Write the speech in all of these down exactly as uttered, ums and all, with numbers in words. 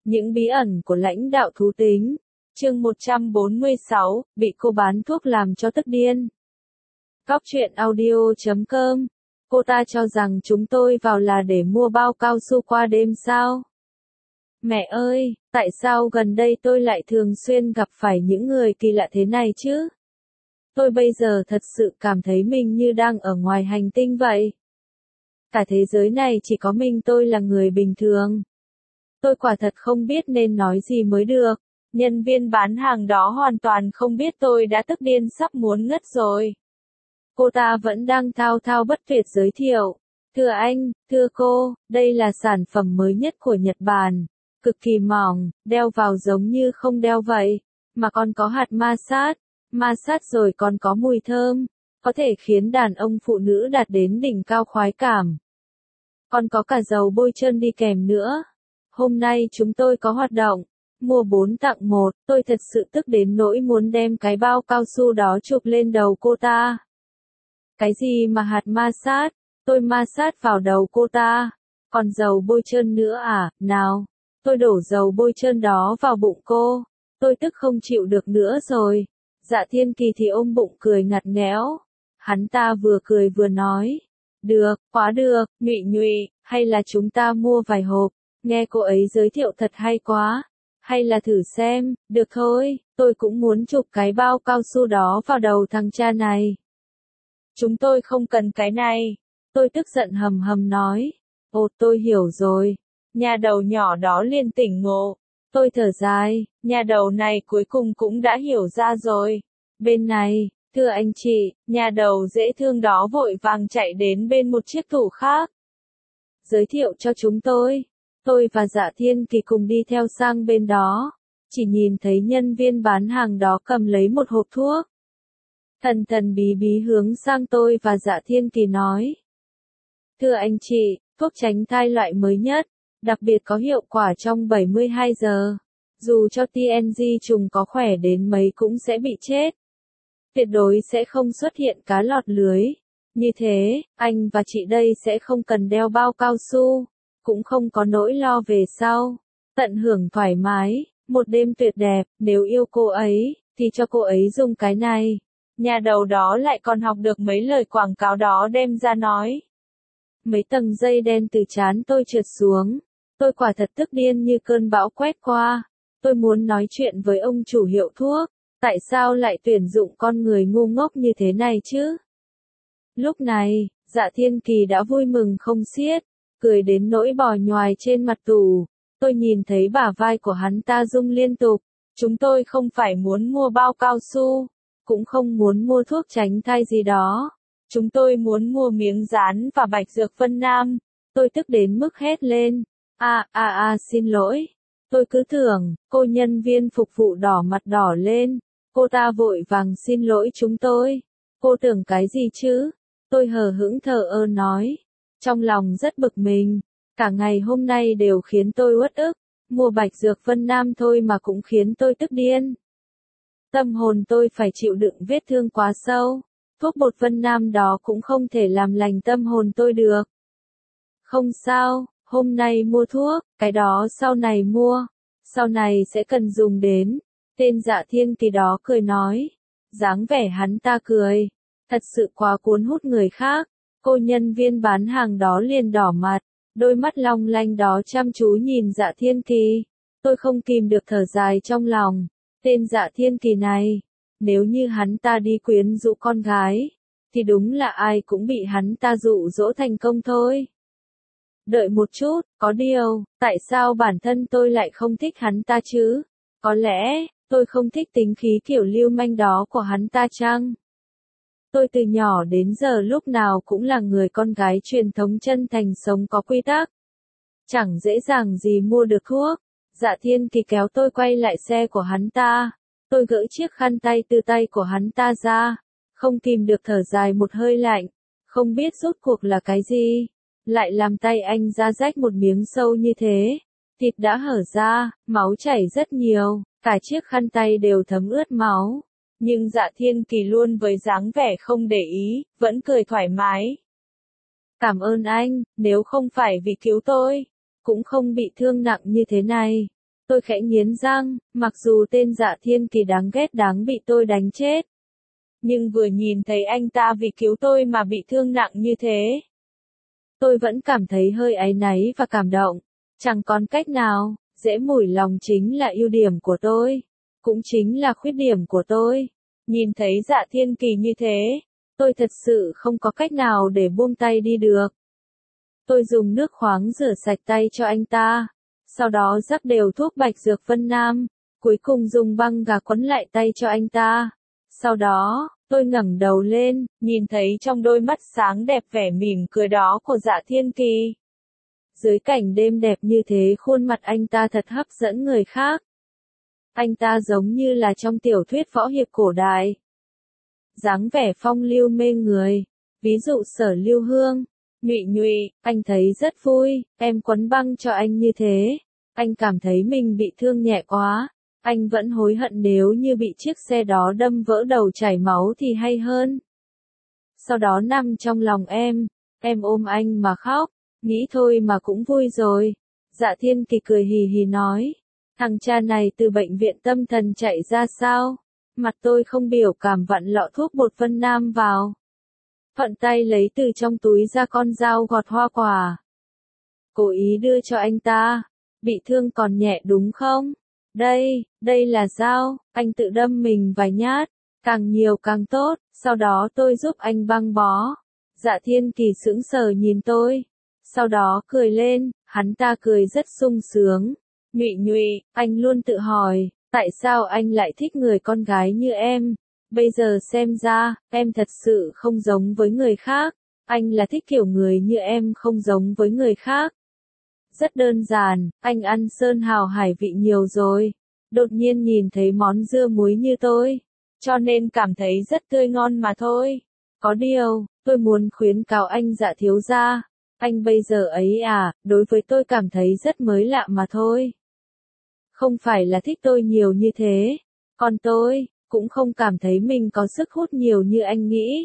Những bí ẩn của lãnh đạo thú tính. Chương một trăm bốn mươi sáu, bị cô bán thuốc làm cho tức điên. Góc truyện audio chấm com. Cô ta cho rằng chúng tôi vào là để mua bao cao su qua đêm sao? Mẹ ơi, tại sao gần đây tôi lại thường xuyên gặp phải những người kỳ lạ thế này chứ? Tôi bây giờ thật sự cảm thấy mình như đang ở ngoài hành tinh vậy. Cả thế giới này chỉ có mình tôi là người bình thường. Tôi quả thật không biết nên nói gì mới được. Nhân viên bán hàng đó hoàn toàn không biết tôi đã tức điên sắp muốn ngất rồi. Cô ta vẫn đang thao thao bất tuyệt giới thiệu. Thưa anh, thưa cô, đây là sản phẩm mới nhất của Nhật Bản. Cực kỳ mỏng, đeo vào giống như không đeo vậy. Mà còn có hạt ma sát. Ma sát rồi còn có mùi thơm. Có thể khiến đàn ông phụ nữ đạt đến đỉnh cao khoái cảm. Còn có cả dầu bôi trơn đi kèm nữa. Hôm nay chúng tôi có hoạt động. Mua bốn tặng một, tôi thật sự tức đến nỗi muốn đem cái bao cao su đó chụp lên đầu cô ta. Cái gì mà hạt ma sát, tôi ma sát vào đầu cô ta. Còn dầu bôi trơn nữa à, nào, tôi đổ dầu bôi trơn đó vào bụng cô. Tôi tức không chịu được nữa rồi. Dạ Thiên Kỳ thì ôm bụng cười ngặt nghẽo. Hắn ta vừa cười vừa nói. Được, quá được, nhụy nhụy, hay là chúng ta mua vài hộp. Nghe cô ấy giới thiệu thật hay quá. Hay là thử xem, được thôi, tôi cũng muốn chụp cái bao cao su đó vào đầu thằng cha này. Chúng tôi không cần cái này. Tôi tức giận hầm hầm nói. Ồ, tôi hiểu rồi. Nhà đầu nhỏ đó liền tỉnh ngộ. Tôi thở dài, nhà đầu này cuối cùng cũng đã hiểu ra rồi. Bên này, thưa anh chị, nhà đầu dễ thương đó vội vàng chạy đến bên một chiếc tủ khác. Giới thiệu cho chúng tôi. Tôi và Dạ Thiên Kỳ cùng đi theo sang bên đó. Chỉ nhìn thấy nhân viên bán hàng đó cầm lấy một hộp thuốc. Thần thần bí bí hướng sang tôi và Dạ Thiên Kỳ nói. Thưa anh chị, thuốc tránh thai loại mới nhất, đặc biệt có hiệu quả trong bảy mươi hai giờ. Dù cho tê en giê trùng có khỏe đến mấy cũng sẽ bị chết. Tuyệt đối sẽ không xuất hiện cá lọt lưới. Như thế, anh và chị đây sẽ không cần đeo bao cao su. Cũng không có nỗi lo về sau. Tận hưởng thoải mái, một đêm tuyệt đẹp, nếu yêu cô ấy, thì cho cô ấy dùng cái này. Nhà đầu đó lại còn học được mấy lời quảng cáo đó đem ra nói. Mấy tầng dây đen từ trán tôi trượt xuống. Tôi quả thật tức điên như cơn bão quét qua. Tôi muốn nói chuyện với ông chủ hiệu thuốc. Tại sao lại tuyển dụng con người ngu ngốc như thế này chứ? Lúc này, Dạ Thiên Kỳ đã vui mừng không xiết. Cười đến nỗi bò nhoài trên mặt tủ. Tôi nhìn thấy bả vai của hắn ta rung liên tục. Chúng tôi không phải muốn mua bao cao su. Cũng không muốn mua thuốc tránh thai gì đó. Chúng tôi muốn mua miếng dán và bạch dược Vân Nam. Tôi tức đến mức hét lên. À, à, à, xin lỗi. Tôi cứ tưởng, cô nhân viên phục vụ đỏ mặt đỏ lên. Cô ta vội vàng xin lỗi chúng tôi. Cô tưởng cái gì chứ? Tôi hờ hững thờ ơ nói. Trong lòng rất bực mình. Cả ngày hôm nay đều khiến tôi uất ức. Mua bạch dược Vân Nam thôi mà cũng khiến tôi tức điên. Tâm hồn tôi phải chịu đựng vết thương quá sâu. Thuốc bột Vân Nam đó cũng không thể làm lành tâm hồn tôi được. Không sao, hôm nay mua thuốc, cái đó sau này mua. Sau này sẽ cần dùng đến. Tên Dạ Thiên Kỳ đó cười nói. Dáng vẻ hắn ta cười. Thật sự quá cuốn hút người khác. Cô nhân viên bán hàng đó liền đỏ mặt. Đôi mắt long lanh đó chăm chú nhìn Dạ Thiên Kỳ. Tôi không kìm được thở dài trong lòng. Tên Dạ Thiên Kỳ này. Nếu như hắn ta đi quyến rũ con gái. Thì đúng là ai cũng bị hắn ta dụ dỗ thành công thôi. Đợi một chút, có điều, tại sao bản thân tôi lại không thích hắn ta chứ? Có lẽ, tôi không thích tính khí kiểu lưu manh đó của hắn ta chăng? Tôi từ nhỏ đến giờ lúc nào cũng là người con gái truyền thống chân thành sống có quy tắc. Chẳng dễ dàng gì mua được thuốc. Dạ Thiên Kỳ kéo tôi quay lại xe của hắn ta. Tôi gỡ chiếc khăn tay từ tay của hắn ta ra. Không kìm được thở dài một hơi lạnh. Không biết rốt cuộc là cái gì. Lại làm tay anh ra rách một miếng sâu như thế. Thịt đã hở ra, máu chảy rất nhiều. Cả chiếc khăn tay đều thấm ướt máu. Nhưng Dạ Thiên Kỳ luôn với dáng vẻ không để ý, vẫn cười thoải mái. Cảm ơn anh, nếu không phải vì cứu tôi, cũng không bị thương nặng như thế này. Tôi khẽ nghiến răng, mặc dù tên Dạ Thiên Kỳ đáng ghét đáng bị tôi đánh chết. Nhưng vừa nhìn thấy anh ta vì cứu tôi mà bị thương nặng như thế. Tôi vẫn cảm thấy hơi áy náy và cảm động. Chẳng còn cách nào, dễ mủi lòng chính là ưu điểm của tôi. Cũng chính là khuyết điểm của tôi. Nhìn thấy Dạ Thiên Kỳ như thế, tôi thật sự không có cách nào để buông tay đi được. Tôi dùng nước khoáng rửa sạch tay cho anh ta. Sau đó rắc đều thuốc bạch dược Vân Nam. Cuối cùng dùng băng gạc quấn lại tay cho anh ta. Sau đó, tôi ngẩng đầu lên, nhìn thấy trong đôi mắt sáng đẹp vẻ mỉm cười đó của Dạ Thiên Kỳ. Dưới cảnh đêm đẹp như thế khuôn mặt anh ta thật hấp dẫn người khác. Anh ta giống như là trong tiểu thuyết võ hiệp cổ đại. Dáng vẻ phong lưu mê người. Ví dụ Sở Lưu Hương. Nhụy Nhụy, anh thấy rất vui, em quấn băng cho anh như thế. Anh cảm thấy mình bị thương nhẹ quá. Anh vẫn hối hận nếu như bị chiếc xe đó đâm vỡ đầu chảy máu thì hay hơn. Sau đó nằm trong lòng em, em ôm anh mà khóc, nghĩ thôi mà cũng vui rồi. Dạ Thiên Kỳ cười hì hì nói, thằng cha này từ bệnh viện tâm thần chạy ra sao? Mặt tôi không biểu cảm vặn lọ thuốc bột Vân Nam vào. Thuận tay lấy từ trong túi ra con dao gọt hoa quả. Cố ý đưa cho anh ta, bị thương còn nhẹ đúng không? Đây, đây là dao, anh tự đâm mình vài nhát, càng nhiều càng tốt, sau đó tôi giúp anh băng bó. Dạ Thiên Kỳ sững sờ nhìn tôi, sau đó cười lên, hắn ta cười rất sung sướng. Nhụy Nhụy, anh luôn tự hỏi, tại sao anh lại thích người con gái như em? Bây giờ xem ra, em thật sự không giống với người khác, anh là thích kiểu người như em không giống với người khác. Rất đơn giản, anh ăn sơn hào hải vị nhiều rồi, đột nhiên nhìn thấy món dưa muối như tôi, cho nên cảm thấy rất tươi ngon mà thôi. Có điều, tôi muốn khuyến cáo anh Dạ thiếu gia, anh bây giờ ấy à, đối với tôi cảm thấy rất mới lạ mà thôi. Không phải là thích tôi nhiều như thế, còn tôi cũng không cảm thấy mình có sức hút nhiều như anh nghĩ.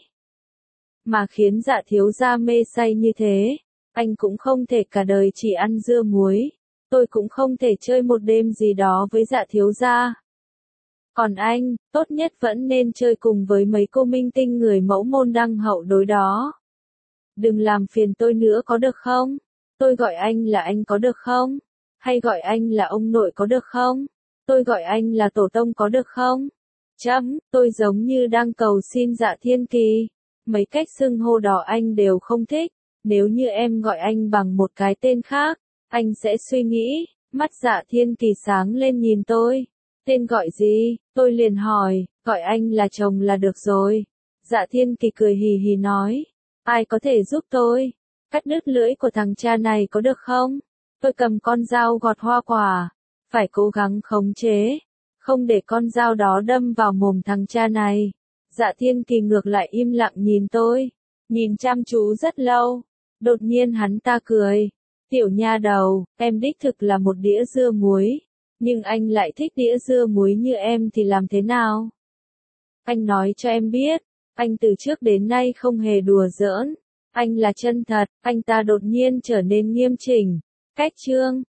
Mà khiến Dạ thiếu gia mê say như thế, anh cũng không thể cả đời chỉ ăn dưa muối, tôi cũng không thể chơi một đêm gì đó với Dạ thiếu gia. Còn anh, tốt nhất vẫn nên chơi cùng với mấy cô minh tinh người mẫu môn đăng hậu đối đó. Đừng làm phiền tôi nữa có được không? Tôi gọi anh là anh có được không? Hay gọi anh là ông nội có được không? Tôi gọi anh là tổ tông có được không? Chấm, tôi giống như đang cầu xin Dạ Thiên Kỳ. Mấy cách xưng hô đó anh đều không thích. Nếu như em gọi anh bằng một cái tên khác, anh sẽ suy nghĩ. Mắt Dạ Thiên Kỳ sáng lên nhìn tôi. Tên gọi gì? Tôi liền hỏi, gọi anh là chồng là được rồi. Dạ Thiên Kỳ cười hì hì nói, ai có thể giúp tôi? Cắt đứt lưỡi của thằng cha này có được không? Tôi cầm con dao gọt hoa quả, phải cố gắng khống chế, không để con dao đó đâm vào mồm thằng cha này. Dạ Thiên Kỳ ngược lại im lặng nhìn tôi, nhìn chăm chú rất lâu, đột nhiên hắn ta cười, tiểu nha đầu, em đích thực là một đĩa dưa muối, nhưng anh lại thích đĩa dưa muối như em thì làm thế nào? Anh nói cho em biết, anh từ trước đến nay không hề đùa giỡn, anh là chân thật. Anh ta đột nhiên trở nên nghiêm chỉnh. Cách chương